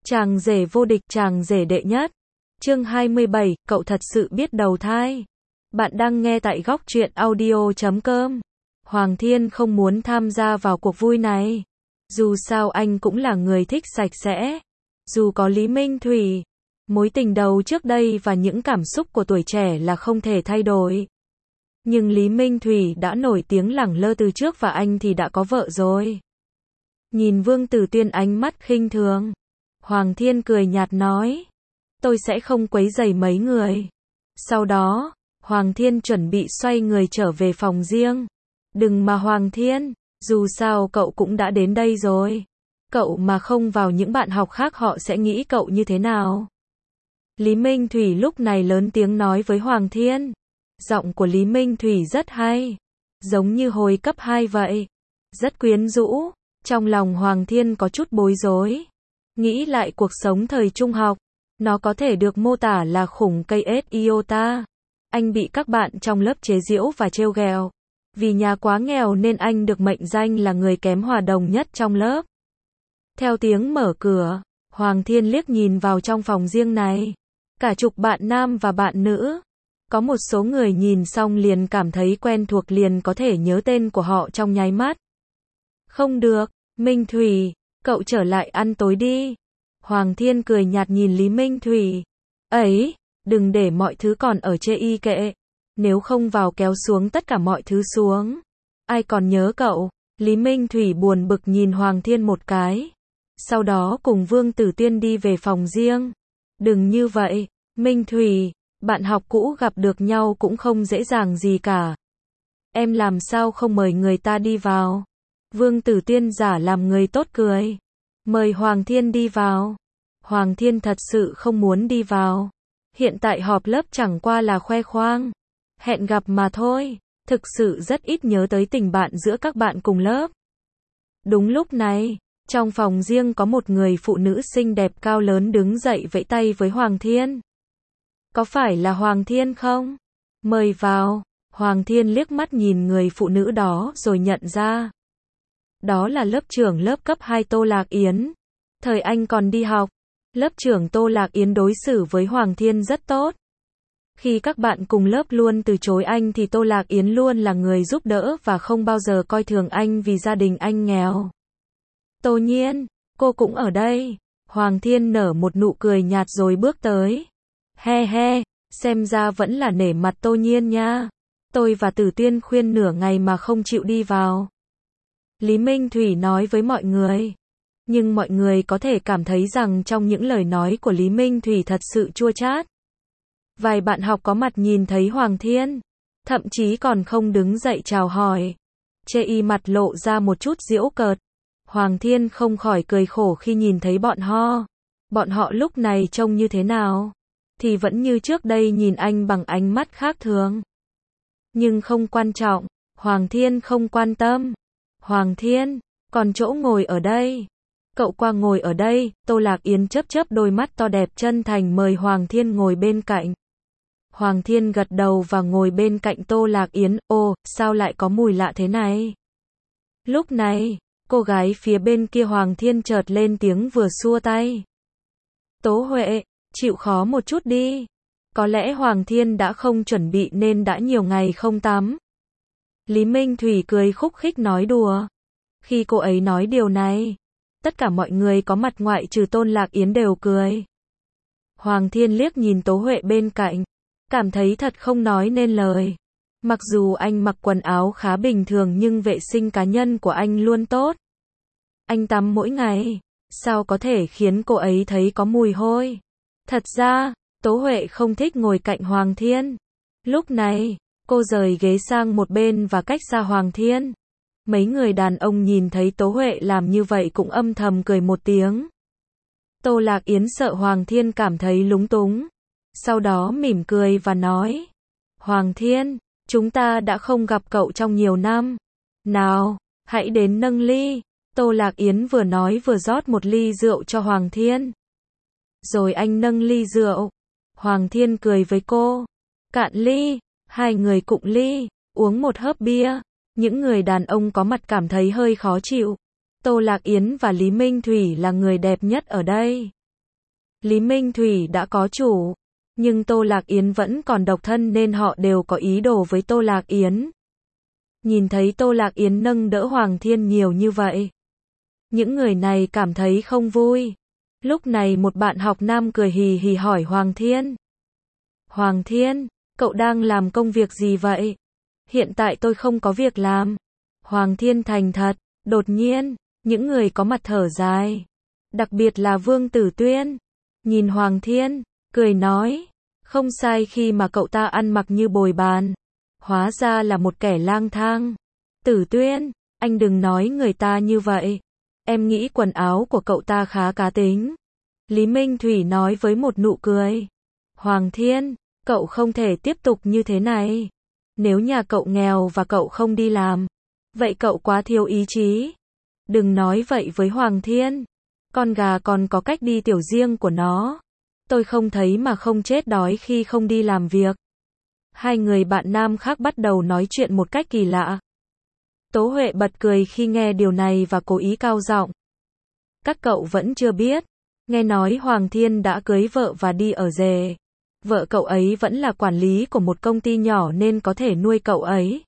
Chàng rể vô địch, chàng rể đệ nhất. Chương 27, cậu thật sự biết đầu thai. Bạn đang nghe tại góc truyện audio.com. Hoàng Thiên không muốn tham gia vào cuộc vui này. Dù sao anh cũng là người thích sạch sẽ. Dù có Lý Minh Thủy, mối tình đầu trước đây và những cảm xúc của tuổi trẻ là không thể thay đổi. Nhưng Lý Minh Thủy đã nổi tiếng lẳng lơ từ trước và anh thì đã có vợ rồi. Nhìn Vương Tử Tuyên ánh mắt khinh thường, Hoàng Thiên cười nhạt nói, tôi sẽ không quấy rầy mấy người. Sau đó, Hoàng Thiên chuẩn bị xoay người trở về phòng riêng. Đừng mà Hoàng Thiên, dù sao cậu cũng đã đến đây rồi. Cậu mà không vào những bạn học khác họ sẽ nghĩ cậu như thế nào? Lý Minh Thủy lúc này lớn tiếng nói với Hoàng Thiên. Giọng của Lý Minh Thủy rất hay, giống như hồi cấp 2 vậy. Rất quyến rũ. Trong lòng Hoàng Thiên có chút bối rối. Nghĩ lại cuộc sống thời trung học, nó có thể được mô tả là khủng cây ếch iota. Anh bị các bạn trong lớp chế giễu và trêu ghẹo. Vì nhà quá nghèo nên anh được mệnh danh là người kém hòa đồng nhất trong lớp. Theo tiếng mở cửa, Hoàng Thiên liếc nhìn vào trong phòng riêng này. Cả chục bạn nam và bạn nữ. Có một số người nhìn xong liền cảm thấy quen thuộc, liền có thể nhớ tên của họ trong nháy mắt. Không được, Minh Thủy, cậu trở lại ăn tối đi. Hoàng Thiên cười nhạt nhìn Lý Minh Thủy. Ấy, đừng để mọi thứ còn ở chê y kệ. Nếu không vào kéo xuống tất cả mọi thứ xuống. Ai còn nhớ cậu? Lý Minh Thủy buồn bực nhìn Hoàng Thiên một cái. Sau đó cùng Vương Tử Tuyên đi về phòng riêng. Đừng như vậy, Minh Thủy, bạn học cũ gặp được nhau cũng không dễ dàng gì cả. Em làm sao không mời người ta đi vào? Vương Tử Tuyên giả làm người tốt cười. Mời Hoàng Thiên đi vào. Hoàng Thiên thật sự không muốn đi vào. Hiện tại họp lớp chẳng qua là khoe khoang. Hẹn gặp mà thôi. Thực sự rất ít nhớ tới tình bạn giữa các bạn cùng lớp. Đúng lúc này, trong phòng riêng có một người phụ nữ xinh đẹp cao lớn đứng dậy vẫy tay với Hoàng Thiên. Có phải là Hoàng Thiên không? Mời vào. Hoàng Thiên liếc mắt nhìn người phụ nữ đó rồi nhận ra. Đó là lớp trưởng lớp cấp 2 Tô Lạc Yến. Thời anh còn đi học, lớp trưởng Tô Lạc Yến đối xử với Hoàng Thiên rất tốt. Khi các bạn cùng lớp luôn từ chối anh thì Tô Lạc Yến luôn là người giúp đỡ và không bao giờ coi thường anh vì gia đình anh nghèo. Tô Nhiên, cô cũng ở đây. Hoàng Thiên nở một nụ cười nhạt rồi bước tới. He he, xem ra vẫn là nể mặt Tô Nhiên nha. Tôi và Tử Tuyên khuyên nửa ngày mà không chịu đi vào. Lý Minh Thủy nói với mọi người. Nhưng mọi người có thể cảm thấy rằng trong những lời nói của Lý Minh Thủy thật sự chua chát. Vài bạn học có mặt nhìn thấy Hoàng Thiên, thậm chí còn không đứng dậy chào hỏi. Chê y mặt lộ ra một chút giễu cợt. Hoàng Thiên không khỏi cười khổ khi nhìn thấy bọn họ. Bọn họ lúc này trông như thế nào? Thì vẫn như trước đây nhìn anh bằng ánh mắt khác thường. Nhưng không quan trọng, Hoàng Thiên không quan tâm. Hoàng Thiên, còn chỗ ngồi ở đây. Cậu qua ngồi ở đây. Tô Lạc Yến chớp chớp đôi mắt to đẹp chân thành mời Hoàng Thiên ngồi bên cạnh. Hoàng Thiên gật đầu và ngồi bên cạnh Tô Lạc Yến. Ồ, sao lại có mùi lạ thế này? Lúc này, cô gái phía bên kia Hoàng Thiên chợt lên tiếng vừa xua tay. Tố Huệ, chịu khó một chút đi. Có lẽ Hoàng Thiên đã không chuẩn bị nên đã nhiều ngày không tắm. Lý Minh Thủy cười khúc khích nói đùa. Khi cô ấy nói điều này, tất cả mọi người có mặt ngoại trừ Tôn Lạc Yến đều cười. Hoàng Thiên liếc nhìn Tố Huệ bên cạnh, cảm thấy thật không nói nên lời. Mặc dù anh mặc quần áo khá bình thường nhưng vệ sinh cá nhân của anh luôn tốt. Anh tắm mỗi ngày, sao có thể khiến cô ấy thấy có mùi hôi? Thật ra, Tố Huệ không thích ngồi cạnh Hoàng Thiên. Lúc này, cô rời ghế sang một bên và cách xa Hoàng Thiên. Mấy người đàn ông nhìn thấy Tố Huệ làm như vậy cũng âm thầm cười một tiếng. Tô Lạc Yến sợ Hoàng Thiên cảm thấy lúng túng. Sau đó mỉm cười và nói. Hoàng Thiên, chúng ta đã không gặp cậu trong nhiều năm. Nào, hãy đến nâng ly. Tô Lạc Yến vừa nói vừa rót một ly rượu cho Hoàng Thiên. Rồi anh nâng ly rượu. Hoàng Thiên cười với cô. Cạn ly. Hai người cụng ly, uống một hớp bia. Những người đàn ông có mặt cảm thấy hơi khó chịu. Tô Lạc Yến và Lý Minh Thủy là người đẹp nhất ở đây. Lý Minh Thủy đã có chủ, nhưng Tô Lạc Yến vẫn còn độc thân nên họ đều có ý đồ với Tô Lạc Yến. Nhìn thấy Tô Lạc Yến nâng đỡ Hoàng Thiên nhiều như vậy, những người này cảm thấy không vui. Lúc này một bạn học nam cười hì hì hỏi Hoàng Thiên. Hoàng Thiên, cậu đang làm công việc gì vậy? Hiện tại tôi không có việc làm. Hoàng Thiên thành thật. Đột nhiên, những người có mặt thở dài. Đặc biệt là Vương Tử Tuyên. Nhìn Hoàng Thiên, cười nói. Không sai khi mà cậu ta ăn mặc như bồi bàn. Hóa ra là một kẻ lang thang. Tử Tuyên, anh đừng nói người ta như vậy. Em nghĩ quần áo của cậu ta khá cá tính. Lý Minh Thủy nói với một nụ cười. Hoàng Thiên, cậu không thể tiếp tục như thế này. Nếu nhà cậu nghèo và cậu không đi làm, vậy cậu quá thiếu ý chí. Đừng nói vậy với Hoàng Thiên. Con gà còn có cách đi tiểu riêng của nó. Tôi không thấy mà không chết đói khi không đi làm việc. Hai người bạn nam khác bắt đầu nói chuyện một cách kỳ lạ. Tố Huệ bật cười khi nghe điều này và cố ý cao giọng. Các cậu vẫn chưa biết. Nghe nói Hoàng Thiên đã cưới vợ và đi ở rể. Vợ cậu ấy vẫn là quản lý của một công ty nhỏ nên có thể nuôi cậu ấy.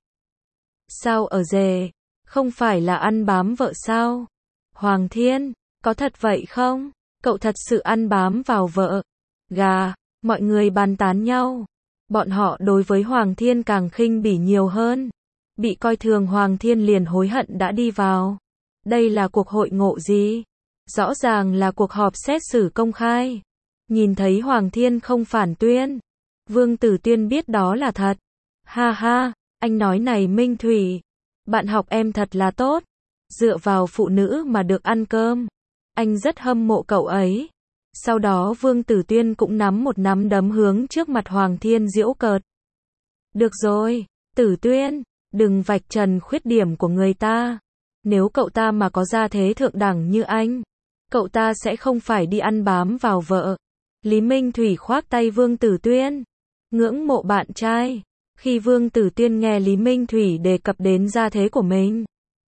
Sao ở rể? Không phải là ăn bám vợ sao? Hoàng Thiên, có thật vậy không? Cậu thật sự ăn bám vào vợ? Gà, mọi người bàn tán nhau. Bọn họ đối với Hoàng Thiên càng khinh bỉ nhiều hơn. Bị coi thường Hoàng Thiên liền hối hận đã đi vào. Đây là cuộc hội ngộ gì? Rõ ràng là cuộc họp xét xử công khai. Nhìn thấy Hoàng Thiên không phản tuyên. Vương Tử Tuyên biết đó là thật. Ha ha, anh nói này Minh Thủy. Bạn học em thật là tốt. Dựa vào phụ nữ mà được ăn cơm. Anh rất hâm mộ cậu ấy. Sau đó Vương Tử Tuyên cũng nắm một nắm đấm hướng trước mặt Hoàng Thiên giễu cợt. Được rồi, Tử Tuyên, đừng vạch trần khuyết điểm của người ta. Nếu cậu ta mà có gia thế thượng đẳng như anh, cậu ta sẽ không phải đi ăn bám vào vợ. Lý Minh Thủy khoác tay Vương Tử Tuyên. Ngưỡng mộ bạn trai. Khi Vương Tử Tuyên nghe Lý Minh Thủy đề cập đến gia thế của mình,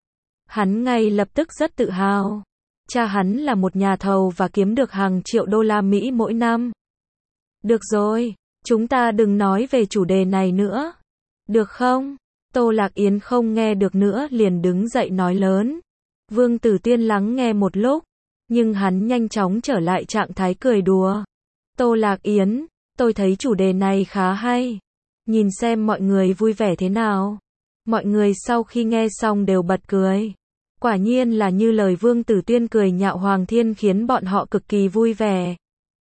hắn ngay lập tức rất tự hào. Cha hắn là một nhà thầu và kiếm được hàng triệu đô la Mỹ mỗi năm. Được rồi, chúng ta đừng nói về chủ đề này nữa. Được không? Tô Lạc Yến không nghe được nữa liền đứng dậy nói lớn. Vương Tử Tuyên lắng nghe một lúc, nhưng hắn nhanh chóng trở lại trạng thái cười đùa. Tô Lạc Yến, tôi thấy chủ đề này khá hay. Nhìn xem mọi người vui vẻ thế nào. Mọi người sau khi nghe xong đều bật cười. Quả nhiên là như lời Vương Tử Tuyên cười nhạo Hoàng Thiên khiến bọn họ cực kỳ vui vẻ.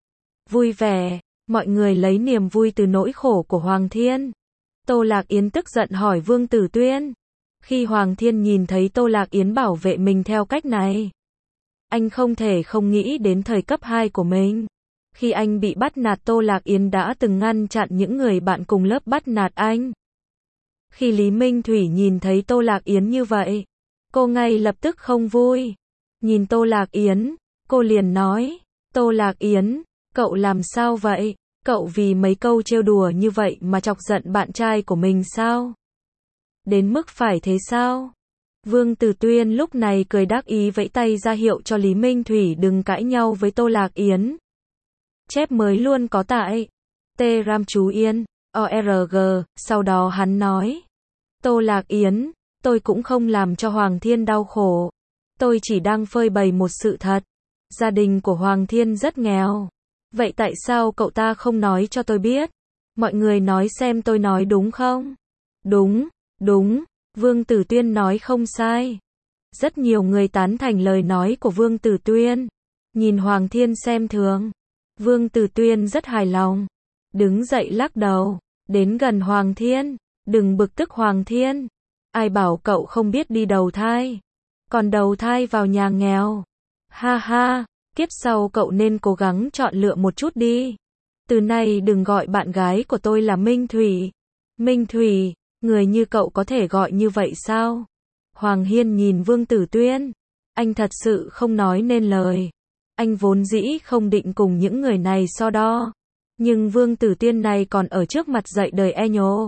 Vui vẻ, mọi người lấy niềm vui từ nỗi khổ của Hoàng Thiên. Tô Lạc Yến tức giận hỏi Vương Tử Tuyên. Khi Hoàng Thiên nhìn thấy Tô Lạc Yến bảo vệ mình theo cách này, anh không thể không nghĩ đến thời cấp 2 của mình. Khi anh bị bắt nạt Tô Lạc Yến đã từng ngăn chặn những người bạn cùng lớp bắt nạt anh. Khi Lý Minh Thủy nhìn thấy Tô Lạc Yến như vậy, cô ngay lập tức không vui. Nhìn Tô Lạc Yến, cô liền nói, Tô Lạc Yến, cậu làm sao vậy? Cậu vì mấy câu trêu đùa như vậy mà chọc giận bạn trai của mình sao? Đến mức phải thế sao? Vương Tử Tuyên lúc này cười đắc ý vẫy tay ra hiệu cho Lý Minh Thủy đừng cãi nhau với Tô Lạc Yến. Chép mới luôn có tại T-Ram chú Yên, ORG, sau đó hắn nói. Tô Lạc Yến, tôi cũng không làm cho Hoàng Thiên đau khổ. Tôi chỉ đang phơi bày một sự thật. Gia đình của Hoàng Thiên rất nghèo. Vậy tại sao cậu ta không nói cho tôi biết? Mọi người nói xem tôi nói đúng không? Đúng, đúng, Vương Tử Tuyên nói không sai. Rất nhiều người tán thành lời nói của Vương Tử Tuyên. Nhìn Hoàng Thiên xem thường. Vương Tử Tuyên rất hài lòng. Đứng dậy lắc đầu. Đến gần Hoàng Thiên. Đừng bực tức Hoàng Thiên. Ai bảo cậu không biết đi đầu thai. Còn đầu thai vào nhà nghèo. Ha ha, kiếp sau cậu nên cố gắng chọn lựa một chút đi. Từ nay đừng gọi bạn gái của tôi là Minh Thủy. Minh Thủy, người như cậu có thể gọi như vậy sao? Hoàng Hiên nhìn Vương Tử Tuyên. Anh thật sự không nói nên lời. Anh vốn dĩ không định cùng những người này so đo. Nhưng Vương Tử Tuyên này còn ở trước mặt dạy đời e nhô.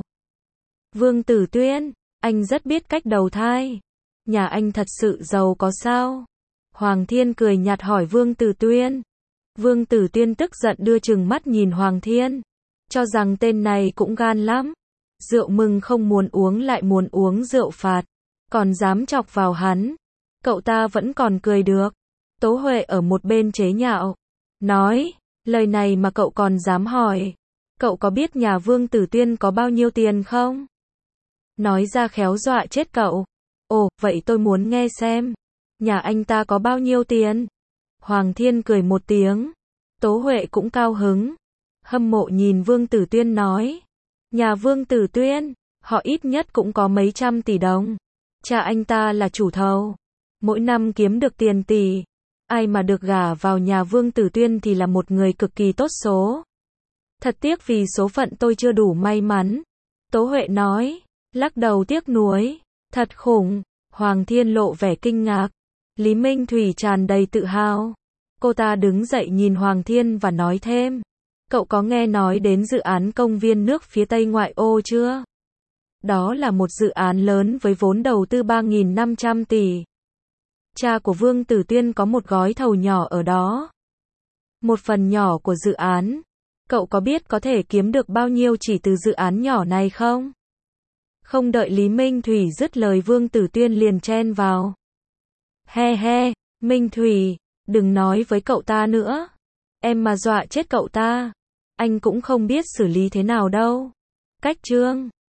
Vương Tử Tuyên, anh rất biết cách đầu thai. Nhà anh thật sự giàu có sao? Hoàng Thiên cười nhạt hỏi Vương Tử Tuyên. Vương Tử Tuyên tức giận đưa trừng mắt nhìn Hoàng Thiên, cho rằng tên này cũng gan lắm. Rượu mừng không muốn uống lại muốn uống rượu phạt, còn dám chọc vào hắn. Cậu ta vẫn còn cười được. Tố Huệ ở một bên chế nhạo, nói, lời này mà cậu còn dám hỏi. Cậu có biết nhà Vương Tử Tuyên có bao nhiêu tiền không? Nói ra khéo dọa chết cậu. Ồ, vậy tôi muốn nghe xem. Nhà anh ta có bao nhiêu tiền? Hoàng Thiên cười một tiếng. Tố Huệ cũng cao hứng. Hâm mộ nhìn Vương Tử Tuyên nói. Nhà Vương Tử Tuyên, họ ít nhất cũng có mấy trăm tỷ đồng. Cha anh ta là chủ thầu. Mỗi năm kiếm được tiền tỷ. Ai mà được gả vào nhà Vương Tử Tuyên thì là một người cực kỳ tốt số. Thật tiếc vì số phận tôi chưa đủ may mắn. Tố Huệ nói, lắc đầu tiếc nuối. Thật khủng. Hoàng Thiên lộ vẻ kinh ngạc. Lý Minh Thủy tràn đầy tự hào. Cô ta đứng dậy nhìn Hoàng Thiên và nói thêm. Cậu có nghe nói đến dự án công viên nước phía Tây ngoại ô chưa? Đó là một dự án lớn với vốn đầu tư 3.500 tỷ. Cha của Vương Tử Tuyên có một gói thầu nhỏ ở đó. Một phần nhỏ của dự án. Cậu có biết có thể kiếm được bao nhiêu chỉ từ dự án nhỏ này không? Không đợi Lý Minh Thủy dứt lời Vương Tử Tuyên liền chen vào. He he, Minh Thủy, đừng nói với cậu ta nữa. Em mà dọa chết cậu ta, anh cũng không biết xử lý thế nào đâu. Cách chương